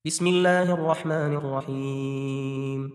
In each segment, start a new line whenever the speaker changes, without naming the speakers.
بسم الله الرحمن الرحيم.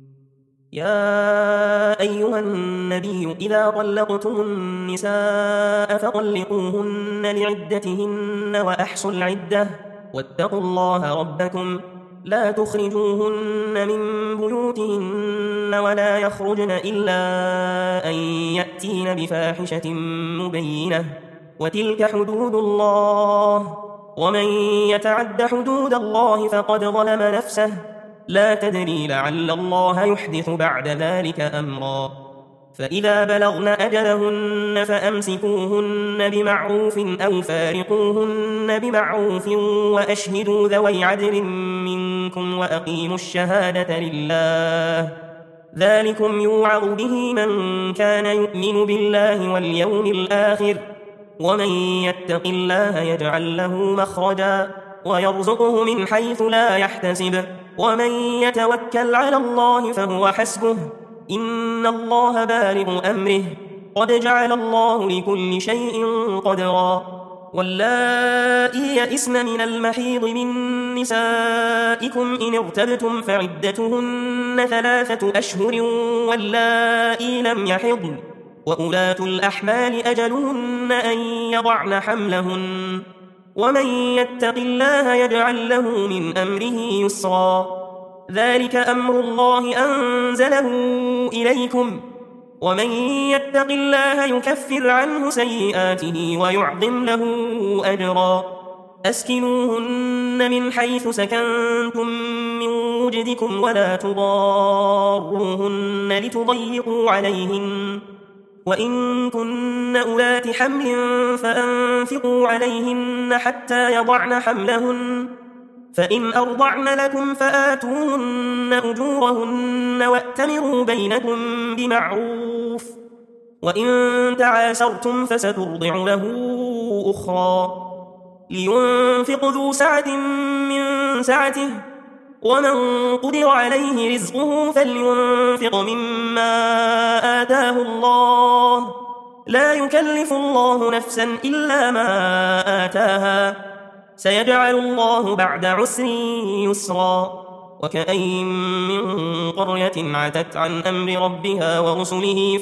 يا أيها النبي إذا طلقتم النساء فطلقوهن لعدتهن وأحصوا العدة واتقوا الله ربكم لا تخرجوهن من بيوتهن ولا يخرجن إلا أن يأتين بفاحشة مبينة وتلك حدود الله ومن يتعد حدود الله فقد ظلم نفسه لا تدري لعل الله يحدث بعد ذلك أمرا. فإذا بلغن أجلهن فأمسكوهن بمعروف أو فارقوهن بمعروف وأشهدوا ذوي عدل منكم وأقيموا الشهادة لله ذلكم يوعظ به من كان يؤمن بالله واليوم الآخر ومن يتق الله يجعل له مخرجا ويرزقه من حيث لا يحتسب ومن يتوكل على الله فهو حسبه إن الله بالغ أمره قد جعل الله لكل شيء قدرا. واللائي يئسن من المحيض من نسائكم إن ارتبتم فعدتهن 3 أشهر واللائي لم يحضن وأولات الأحمال أجلهن أن يضعن حملهن ومن يتق الله يجعل له من أمره يسرا. ذلك أمر الله أنزله إليكم ومن يتق الله يكفر عنه سيئاته ويعظم له أجرا. أسكنوهن من حيث سكنتم من وجدكم ولا تضاروهن لتضيقوا عليهن وإن كن أولات حمل فأنفقوا عليهن حتى يضعن حملهن فإن أرضعن لكم فآتوهن أجورهن وأتمروا بينكم بمعروف وإن تعاسرتم فسترضع له أخرى لينفق ذو سعة من سعته ومن قدر عليه رزقه فلينفق مما آتاه الله لا يكلف الله نفسا إلا ما آتاها سيجعل الله بعد عسر يسرا. وكأين من قرية عتت عن أمر ربها ورسله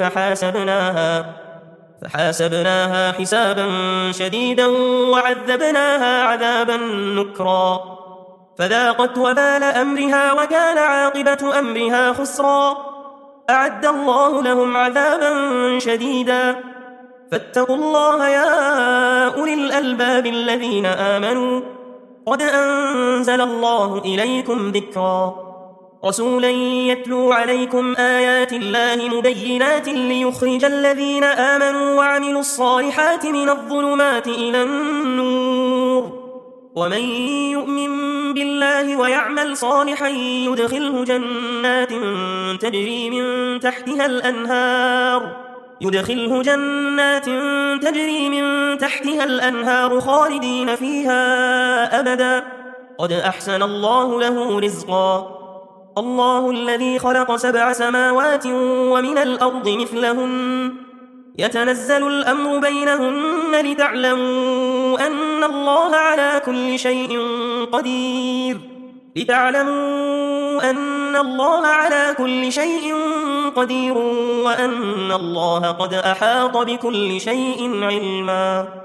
فحاسبناها حسابا شديدا وعذبناها عذابا نكرا فذاقت وبال أمرها وكان عاقبة أمرها خسرا. أعد الله لهم عذابا شديدا فاتقوا الله يا أولي الألباب الذين آمنوا قد أنزل الله إليكم ذكرا رسولا يتلو عليكم آيات الله مبينات ليخرج الذين آمنوا وعملوا الصالحات من الظلمات إلى النور ومن يؤمن بالله ويعمل صالحا يدخله جنات تجري من تحتها الأنهار خالدين فيها أبدا قد أحسن الله له رزقا. الله الذي خلق 7 سماوات ومن الأرض مثلهن يتنزل الأمر بينهن لتعلموا أن الله على كل شيء قدير وأن الله قد أحاط بكل شيء علما.